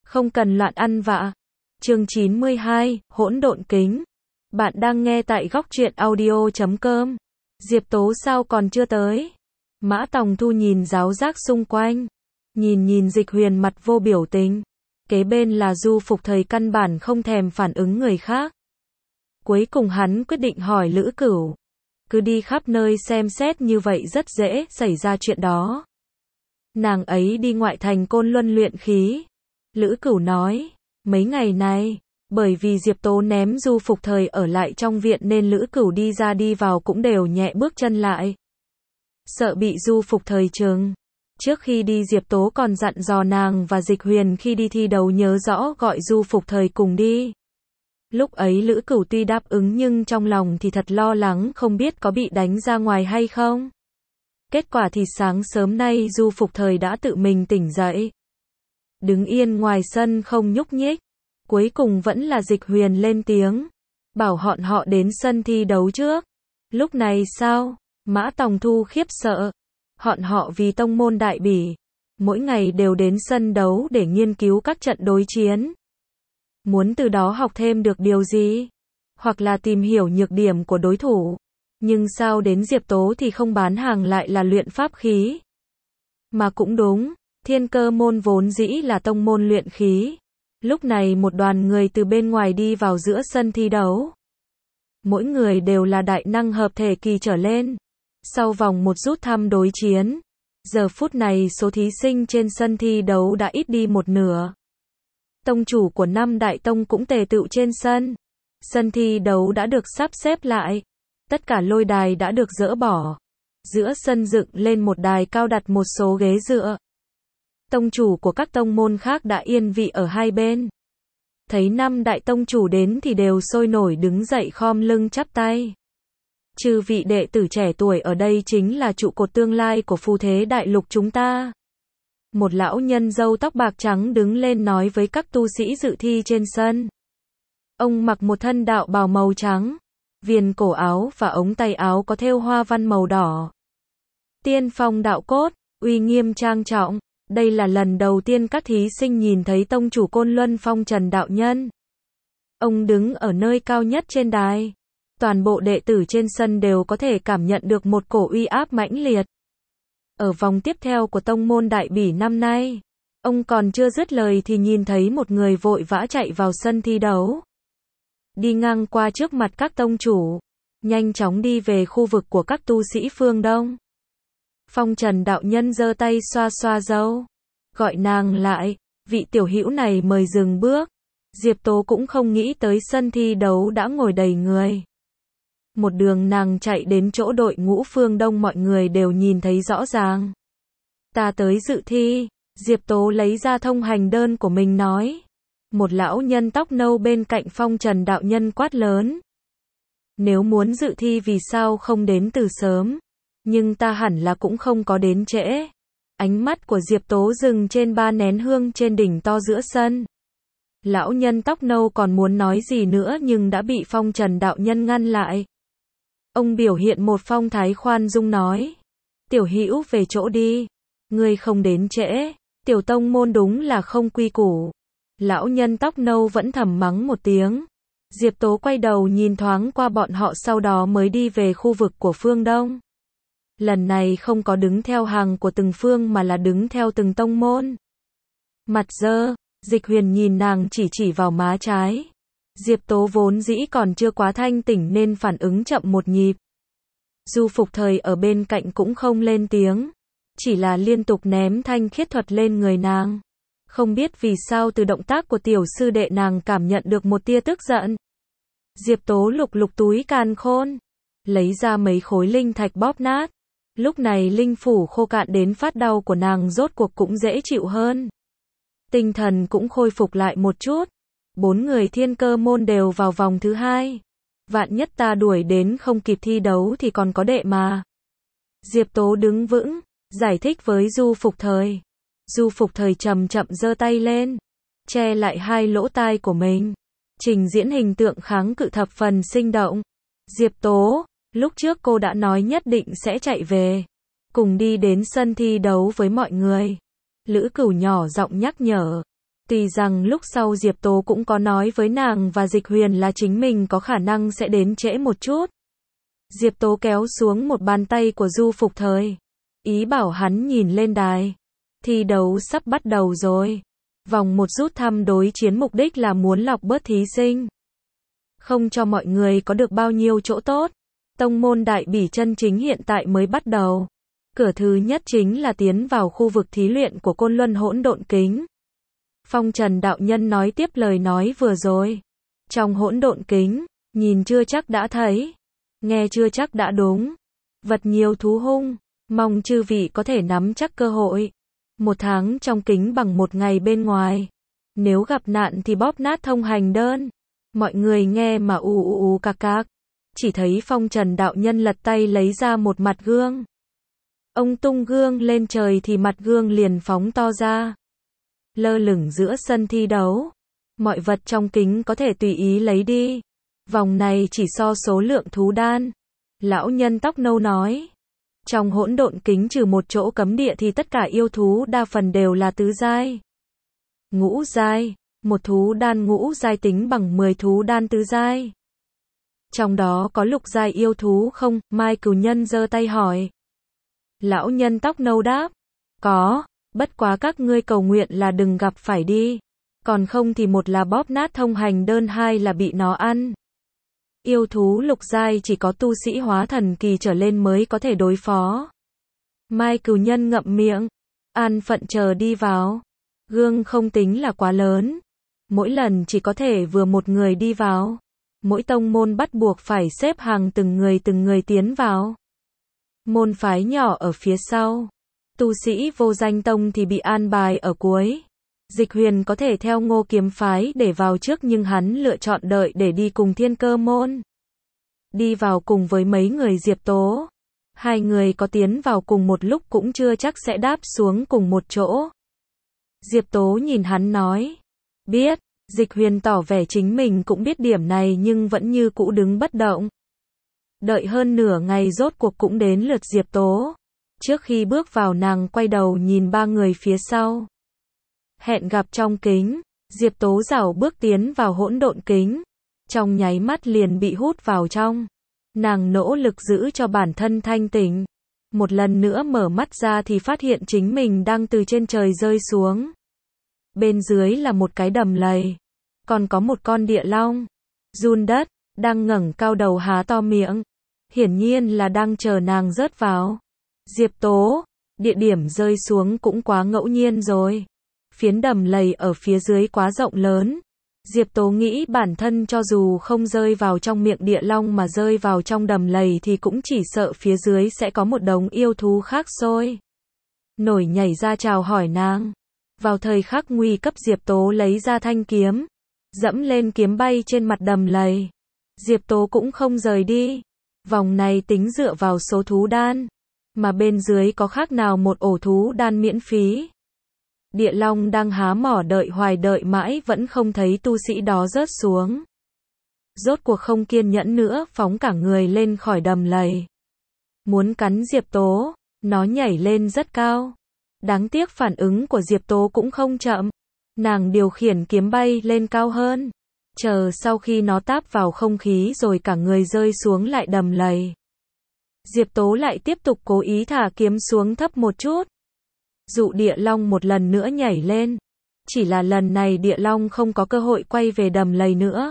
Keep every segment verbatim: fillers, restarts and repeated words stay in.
Không cần loạn ăn vạ. Chương chín mươi hai, hỗn độn kính. Bạn đang nghe tại góc truyện audio chấm com. Diệp Tố sao còn chưa tới? Mã Tòng Thu nhìn giáo giác xung quanh. Nhìn nhìn Dịch Huyền mặt vô biểu tình. Kế bên là Du Phục Thời căn bản không thèm phản ứng người khác. Cuối cùng hắn quyết định hỏi Lữ Cửu. Cứ đi khắp nơi xem xét như vậy rất dễ xảy ra chuyện đó. Nàng ấy đi ngoại thành Côn Luân luyện khí. Lữ Cửu nói, mấy ngày này, bởi vì Diệp Tố ném Du Phục Thời ở lại trong viện nên Lữ Cửu đi ra đi vào cũng đều nhẹ bước chân lại. Sợ bị Du Phục Thời trừng. Trước khi đi Diệp Tố còn dặn dò nàng và Dịch Huyền khi đi thi đấu nhớ rõ gọi Du Phục Thời cùng đi. Lúc ấy Lữ Cửu tuy đáp ứng nhưng trong lòng thì thật lo lắng không biết có bị đánh ra ngoài hay không. Kết quả thì sáng sớm nay Du Phục Thời đã tự mình tỉnh dậy. Đứng yên ngoài sân không nhúc nhích. Cuối cùng vẫn là Dịch Huyền lên tiếng. Bảo họ họ đến sân thi đấu trước. Lúc này sao? Mã Tòng Thu khiếp sợ. Họn họ vì tông môn đại bỉ. Mỗi ngày đều đến sân đấu để nghiên cứu các trận đối chiến. Muốn từ đó học thêm được điều gì? Hoặc là tìm hiểu nhược điểm của đối thủ. Nhưng sao đến Diệp Tố thì không bán hàng lại là luyện pháp khí? Mà cũng đúng, Thiên Cơ môn vốn dĩ là tông môn luyện khí. Lúc này một đoàn người từ bên ngoài đi vào giữa sân thi đấu. Mỗi người đều là đại năng hợp thể kỳ trở lên. Sau vòng một rút thăm đối chiến, giờ phút này số thí sinh trên sân thi đấu đã ít đi một nửa. Tông chủ của năm đại tông cũng tề tựu trên sân. Sân thi đấu đã được sắp xếp lại. Tất cả lôi đài đã được dỡ bỏ. Giữa sân dựng lên một đài cao đặt một số ghế dựa. Tông chủ của các tông môn khác đã yên vị ở hai bên. Thấy năm đại tông chủ đến thì đều sôi nổi đứng dậy khom lưng chắp tay. Chư vị đệ tử trẻ tuổi ở đây chính là trụ cột tương lai của phù thế đại lục chúng ta. Một lão nhân râu tóc bạc trắng đứng lên nói với các tu sĩ dự thi trên sân. Ông mặc một thân đạo bào màu trắng, viền cổ áo và ống tay áo có thêu hoa văn màu đỏ. Tiên phong đạo cốt, uy nghiêm trang trọng. Đây là lần đầu tiên các thí sinh nhìn thấy tông chủ Côn Luân Phong Trần đạo nhân. Ông đứng ở nơi cao nhất trên đài. Toàn bộ đệ tử trên sân đều có thể cảm nhận được một cổ uy áp mãnh liệt. Ở vòng tiếp theo của tông môn đại bỉ năm nay, ông còn chưa dứt lời thì nhìn thấy một người vội vã chạy vào sân thi đấu. Đi ngang qua trước mặt các tông chủ, nhanh chóng đi về khu vực của các tu sĩ phương Đông. Phong Trần đạo nhân giơ tay xoa xoa râu, gọi nàng lại, vị tiểu hữu này mời dừng bước. Diệp Tố cũng không nghĩ tới sân thi đấu đã ngồi đầy người. Một đường nàng chạy đến chỗ đội ngũ phương Đông mọi người đều nhìn thấy rõ ràng. Ta tới dự thi, Diệp Tố lấy ra thông hành đơn của mình nói. Một lão nhân tóc nâu bên cạnh Phong Trần đạo nhân quát lớn. Nếu muốn dự thi vì sao không đến từ sớm? Nhưng ta hẳn là cũng không có đến trễ. Ánh mắt của Diệp Tố dừng trên ba nén hương trên đỉnh to giữa sân. Lão nhân tóc nâu còn muốn nói gì nữa nhưng đã bị Phong Trần đạo nhân ngăn lại. Ông biểu hiện một phong thái khoan dung nói. Tiểu hữu về chỗ đi. Ngươi không đến trễ. Tiểu tông môn đúng là không quy củ. Lão nhân tóc nâu vẫn thầm mắng một tiếng. Diệp Tố quay đầu nhìn thoáng qua bọn họ sau đó mới đi về khu vực của phương Đông. Lần này không có đứng theo hàng của từng phương mà là đứng theo từng tông môn. Mặt dơ, Dịch Huyền nhìn nàng chỉ chỉ vào má trái. Diệp Tố vốn dĩ còn chưa quá thanh tỉnh nên phản ứng chậm một nhịp. Du Phục Thời ở bên cạnh cũng không lên tiếng. Chỉ là liên tục ném thanh khiết thuật lên người nàng. Không biết vì sao từ động tác của tiểu sư đệ nàng cảm nhận được một tia tức giận. Diệp Tố lục lục túi càn khôn. Lấy ra mấy khối linh thạch bóp nát. Lúc này linh phủ khô cạn đến phát đau của nàng rốt cuộc cũng dễ chịu hơn. Tinh thần cũng khôi phục lại một chút. Bốn người Thiên Cơ môn đều vào vòng thứ hai. Vạn nhất ta đuổi đến không kịp thi đấu thì còn có đệ mà. Diệp Tố đứng vững, giải thích với Du Phục Thời. Du Phục Thời chậm chậm giơ tay lên, che lại hai lỗ tai của mình. Trình diễn hình tượng kháng cự thập phần sinh động. Diệp Tố, lúc trước cô đã nói nhất định sẽ chạy về. Cùng đi đến sân thi đấu với mọi người. Lữ Cửu nhỏ giọng nhắc nhở. Tuy rằng lúc sau Diệp Tố cũng có nói với nàng và Dịch Huyền là chính mình có khả năng sẽ đến trễ một chút. Diệp Tố kéo xuống một bàn tay của Du Phục Thời, ý bảo hắn nhìn lên đài. Thi đấu sắp bắt đầu rồi. Vòng một rút thăm đối chiến mục đích là muốn lọc bớt thí sinh, không cho mọi người có được bao nhiêu chỗ tốt. Tông môn đại bỉ chân chính hiện tại mới bắt đầu. Cửa thứ nhất chính là tiến vào khu vực thí luyện của Côn Luân Hỗn Độn Kính. Phong Trần đạo nhân nói tiếp lời nói vừa rồi. Trong hỗn độn kính, nhìn chưa chắc đã thấy, nghe chưa chắc đã đúng. Vật nhiều thú hung, mong chư vị có thể nắm chắc cơ hội. Một tháng trong kính bằng một ngày bên ngoài. Nếu gặp nạn thì bóp nát thông hành đơn. Mọi người nghe mà ù ù ù cạc cạc. Chỉ thấy Phong Trần đạo nhân lật tay lấy ra một mặt gương. Ông tung gương lên trời thì mặt gương liền phóng to ra, lơ lửng giữa sân thi đấu. Mọi vật trong kính có thể tùy ý lấy đi. Vòng này chỉ so số lượng thú đan. Lão nhân tóc nâu nói. Trong hỗn độn kính trừ một chỗ cấm địa thì tất cả yêu thú đa phần đều là tứ giai, ngũ giai. Một thú đan ngũ giai tính bằng mười thú đan tứ giai. Trong đó có lục giai yêu thú không? Mai Cửu Nhân giơ tay hỏi. Lão nhân tóc nâu đáp. Có, bất quá các ngươi cầu nguyện là đừng gặp phải đi. Còn không thì một là bóp nát thông hành đơn, hai là bị nó ăn. Yêu thú lục giai chỉ có tu sĩ hóa thần kỳ trở lên mới có thể đối phó. Mai Cửu Nhân ngậm miệng, an phận chờ đi vào. Gương không tính là quá lớn, mỗi lần chỉ có thể vừa một người đi vào. Mỗi tông môn bắt buộc phải xếp hàng từng người từng người tiến vào. Môn phái nhỏ ở phía sau. Tu sĩ vô danh tông thì bị an bài ở cuối. Dịch Huyền có thể theo Ngô Kiếm phái để vào trước nhưng hắn lựa chọn đợi để đi cùng Thiên Cơ môn. Đi vào cùng với mấy người Diệp Tố. Hai người có tiến vào cùng một lúc cũng chưa chắc sẽ đáp xuống cùng một chỗ. Diệp Tố nhìn hắn nói. Biết. Dịch Huyền tỏ vẻ chính mình cũng biết điểm này nhưng vẫn như cũ đứng bất động. Đợi hơn nửa ngày rốt cuộc cũng đến lượt Diệp Tố. Trước khi bước vào nàng quay đầu nhìn ba người phía sau. Hẹn gặp trong kính. Diệp Tố rảo bước tiến vào hỗn độn kính. Trong nháy mắt liền bị hút vào trong. Nàng nỗ lực giữ cho bản thân thanh tỉnh. Một lần nữa mở mắt ra thì phát hiện chính mình đang từ trên trời rơi xuống. Bên dưới là một cái đầm lầy. Còn có một con địa long. Run đất, đang ngẩng cao đầu há to miệng. Hiển nhiên là đang chờ nàng rớt vào. Diệp Tố, địa điểm rơi xuống cũng quá ngẫu nhiên rồi. Phiến đầm lầy ở phía dưới quá rộng lớn. Diệp Tố nghĩ bản thân cho dù không rơi vào trong miệng địa long mà rơi vào trong đầm lầy thì cũng chỉ sợ phía dưới sẽ có một đống yêu thú khác sôi nổi nhảy ra chào hỏi nàng. Vào thời khắc nguy cấp Diệp Tố lấy ra thanh kiếm, dẫm lên kiếm bay trên mặt đầm lầy. Diệp Tố cũng không rời đi. Vòng này tính dựa vào số thú đan, mà bên dưới có khác nào một ổ thú đan miễn phí. Địa long đang há mỏ đợi hoài đợi mãi vẫn không thấy tu sĩ đó rớt xuống. Rốt cuộc không kiên nhẫn nữa, phóng cả người lên khỏi đầm lầy. Muốn cắn Diệp Tố, nó nhảy lên rất cao. Đáng tiếc phản ứng của Diệp Tố cũng không chậm. Nàng điều khiển kiếm bay lên cao hơn. Chờ sau khi nó táp vào không khí rồi cả người rơi xuống lại đầm lầy. Diệp Tố lại tiếp tục cố ý thả kiếm xuống thấp một chút. Dụ địa long một lần nữa nhảy lên. Chỉ là lần này địa long không có cơ hội quay về đầm lầy nữa.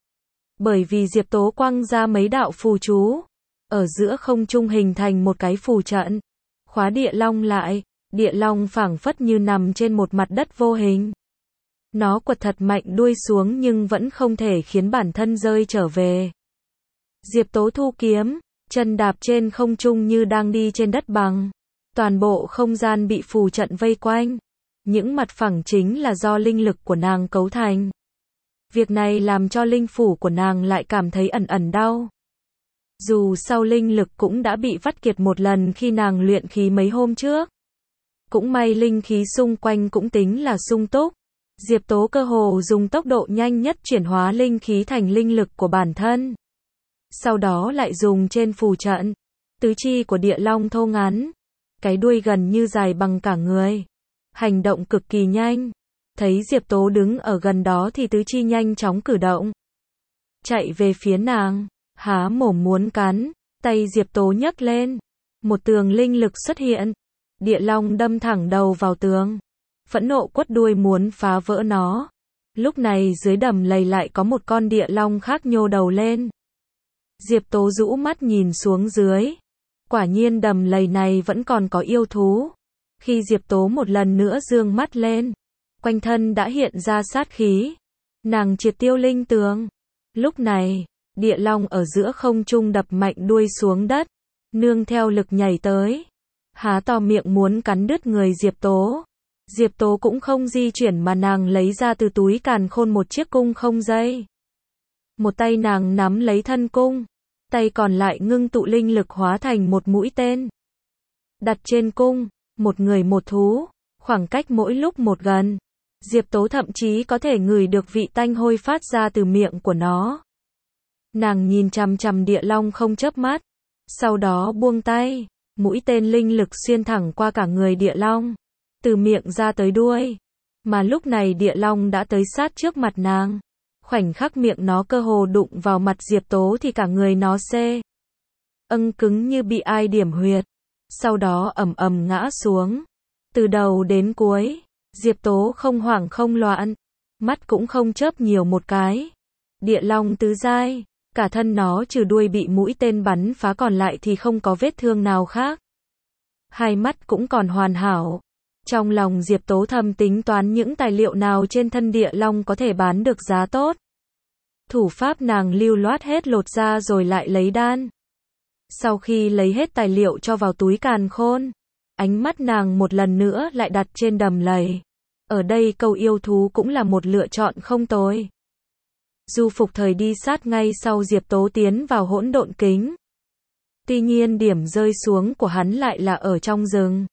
Bởi vì Diệp Tố quăng ra mấy đạo phù chú. Ở giữa không trung hình thành một cái phù trận. Khóa địa long lại. Địa long phảng phất như nằm trên một mặt đất vô hình. Nó quật thật mạnh đuôi xuống nhưng vẫn không thể khiến bản thân rơi trở về. Diệp Tố thu kiếm, chân đạp trên không trung như đang đi trên đất bằng. Toàn bộ không gian bị phù trận vây quanh. Những mặt phẳng chính là do linh lực của nàng cấu thành. Việc này làm cho linh phủ của nàng lại cảm thấy ẩn ẩn đau. Dù sau linh lực cũng đã bị vắt kiệt một lần khi nàng luyện khí mấy hôm trước. Cũng may linh khí xung quanh cũng tính là sung túc. Diệp Tố cơ hồ dùng tốc độ nhanh nhất chuyển hóa linh khí thành linh lực của bản thân. Sau đó lại dùng trên phù trận. Tứ chi của địa long thô ngắn. Cái đuôi gần như dài bằng cả người. Hành động cực kỳ nhanh. Thấy Diệp Tố đứng ở gần đó thì tứ chi nhanh chóng cử động. Chạy về phía nàng, há mồm muốn cắn, tay Diệp Tố nhấc lên. Một tường linh lực xuất hiện. Địa long đâm thẳng đầu vào tường. Phẫn nộ quất đuôi muốn phá vỡ nó. Lúc này dưới đầm lầy lại có một con địa long khác nhô đầu lên. Diệp Tố rũ mắt nhìn xuống dưới. Quả nhiên đầm lầy này vẫn còn có yêu thú. Khi Diệp Tố một lần nữa dương mắt lên, quanh thân đã hiện ra sát khí. Nàng triệt tiêu linh tường. Lúc này, địa long ở giữa không trung đập mạnh đuôi xuống đất, nương theo lực nhảy tới. Há to miệng muốn cắn đứt người Diệp Tố. Diệp Tố cũng không di chuyển mà nàng lấy ra từ túi càn khôn một chiếc cung không dây. Một tay nàng nắm lấy thân cung, tay còn lại ngưng tụ linh lực hóa thành một mũi tên. Đặt trên cung, một người một thú, khoảng cách mỗi lúc một gần. Diệp Tố thậm chí có thể ngửi được vị tanh hôi phát ra từ miệng của nó. Nàng nhìn chằm chằm địa long không chớp mắt, sau đó buông tay, mũi tên linh lực xuyên thẳng qua cả người địa long, từ miệng ra tới đuôi. Mà lúc này địa long đã tới sát trước mặt nàng. Khoảnh khắc miệng nó cơ hồ đụng vào mặt Diệp Tố thì cả người nó xê âng cứng như bị ai điểm huyệt. Sau đó ầm ầm ngã xuống. Từ đầu đến cuối, Diệp Tố không hoảng không loạn, mắt cũng không chớp nhiều một cái. Địa long tứ giai, cả thân nó trừ đuôi bị mũi tên bắn phá còn lại thì không có vết thương nào khác. Hai mắt cũng còn hoàn hảo. Trong lòng Diệp Tố thầm tính toán những tài liệu nào trên thân địa long có thể bán được giá tốt. Thủ pháp nàng lưu loát hết lột ra rồi lại lấy đan. Sau khi lấy hết tài liệu cho vào túi càn khôn, ánh mắt nàng một lần nữa lại đặt trên đầm lầy. Ở đây câu yêu thú cũng là một lựa chọn không tồi. Du Phục Thời đi sát ngay sau Diệp Tố tiến vào hỗn độn kính. Tuy nhiên điểm rơi xuống của hắn lại là ở trong rừng.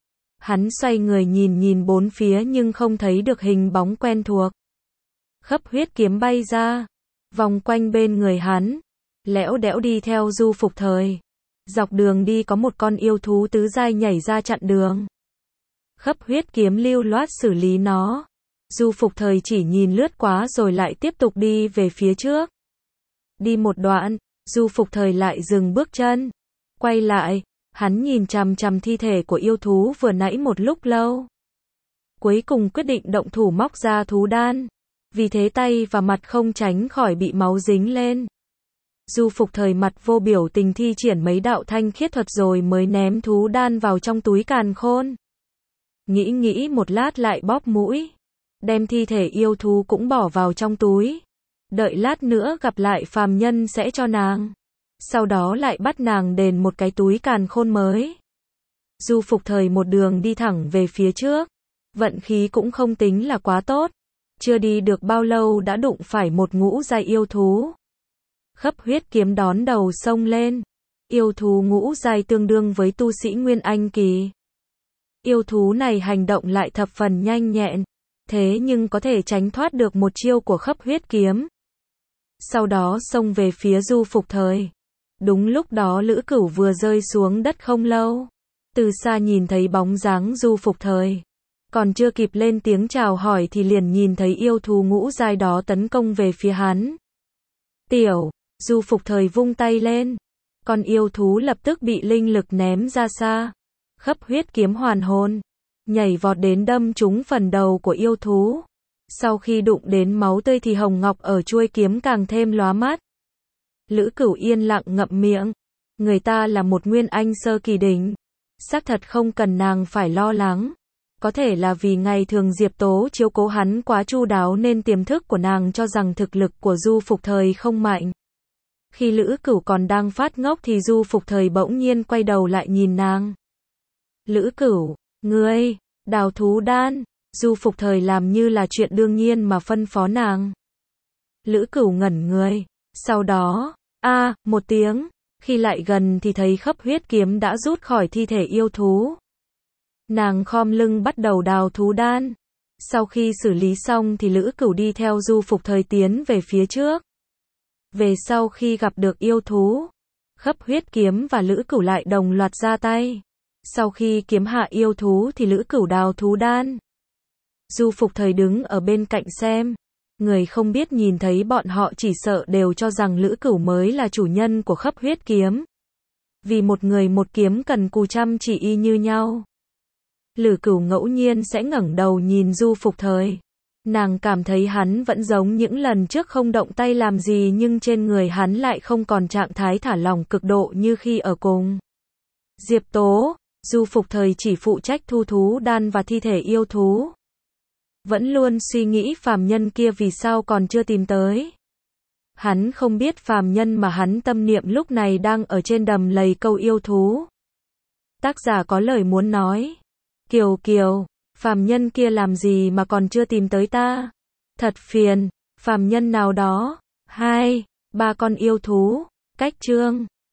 Hắn xoay người nhìn nhìn bốn phía nhưng không thấy được hình bóng quen thuộc. Khấp huyết kiếm bay ra, vòng quanh bên người hắn, lẽo đẽo đi theo Du Phục Thời. Dọc đường đi có một con yêu thú tứ giai nhảy ra chặn đường. Khấp huyết kiếm lưu loát xử lý nó. Du Phục Thời chỉ nhìn lướt quá rồi lại tiếp tục đi về phía trước. Đi một đoạn, Du Phục Thời lại dừng bước chân. Quay lại, hắn nhìn chằm chằm thi thể của yêu thú vừa nãy một lúc lâu. Cuối cùng quyết định động thủ móc ra thú đan. Vì thế tay và mặt không tránh khỏi bị máu dính lên. Du Phục Thời mặt vô biểu tình thi triển mấy đạo thanh khiết thuật rồi mới ném thú đan vào trong túi càn khôn. Nghĩ nghĩ một lát lại bóp mũi. Đem thi thể yêu thú cũng bỏ vào trong túi. Đợi lát nữa gặp lại phàm nhân sẽ cho nàng. Sau đó lại bắt nàng đền một cái túi càn khôn mới. Du Phục Thời một đường đi thẳng về phía trước. Vận khí cũng không tính là quá tốt. Chưa đi được bao lâu đã đụng phải một ngũ giai yêu thú. Khấp huyết kiếm đón đầu xông lên. Yêu thú ngũ giai tương đương với tu sĩ Nguyên Anh kỳ. Yêu thú này hành động lại thập phần nhanh nhẹn. Thế nhưng có thể tránh thoát được một chiêu của khấp huyết kiếm. Sau đó xông về phía Du Phục Thời. Đúng lúc đó Lữ Cửu vừa rơi xuống đất không lâu. Từ xa nhìn thấy bóng dáng Du Phục Thời. Còn chưa kịp lên tiếng chào hỏi thì liền nhìn thấy yêu thú ngũ giai đó tấn công về phía hắn. Tiểu, Du Phục Thời vung tay lên. Con yêu thú lập tức bị linh lực ném ra xa. Khấp huyết kiếm hoàn hồn. Nhảy vọt đến đâm trúng phần đầu của yêu thú. Sau khi đụng đến máu tươi thì hồng ngọc ở chuôi kiếm càng thêm lóa mắt. Lữ Cửu yên lặng ngậm miệng. Người ta là một nguyên anh sơ kỳ đỉnh. Xác thật không cần nàng phải lo lắng. Có thể là vì ngày thường Diệp Tố chiếu cố hắn quá chu đáo nên tiềm thức của nàng cho rằng thực lực của Du Phục Thời không mạnh. Khi Lữ Cửu còn đang phát ngốc thì Du Phục Thời bỗng nhiên quay đầu lại nhìn nàng. Lữ Cửu, ngươi, đào thú đan. Du Phục Thời làm như là chuyện đương nhiên mà phân phó nàng. Lữ Cửu ngẩn người. Sau đó, a à, một tiếng. Khi lại gần thì thấy khấp huyết kiếm đã rút khỏi thi thể yêu thú. Nàng khom lưng bắt đầu đào thú đan. Sau khi xử lý xong thì Lữ Cửu đi theo Du Phục Thời tiến về phía trước. Về sau khi gặp được yêu thú, khấp huyết kiếm và Lữ Cửu lại đồng loạt ra tay. Sau khi kiếm hạ yêu thú thì Lữ Cửu đào thú đan. Du Phục Thời đứng ở bên cạnh xem. Người không biết nhìn thấy bọn họ chỉ sợ đều cho rằng Lữ Cửu mới là chủ nhân của Khấp Huyết Kiếm. Vì một người một kiếm cần cù chăm chỉ y như nhau. Lữ Cửu ngẫu nhiên sẽ ngẩng đầu nhìn Du Phục Thời. Nàng cảm thấy hắn vẫn giống những lần trước không động tay làm gì, nhưng trên người hắn lại không còn trạng thái thả lỏng cực độ như khi ở cùng Diệp Tố. Du Phục Thời chỉ phụ trách thu thú đan và thi thể yêu thú. Vẫn luôn suy nghĩ phàm nhân kia vì sao còn chưa tìm tới. Hắn không biết phàm nhân mà hắn tâm niệm lúc này đang ở trên đầm lầy câu yêu thú. Tác giả có lời muốn nói. Kiều Kiều, phàm nhân kia làm gì mà còn chưa tìm tới ta? Thật phiền. Phàm nhân nào đó? Hai, ba con yêu thú. Cách chương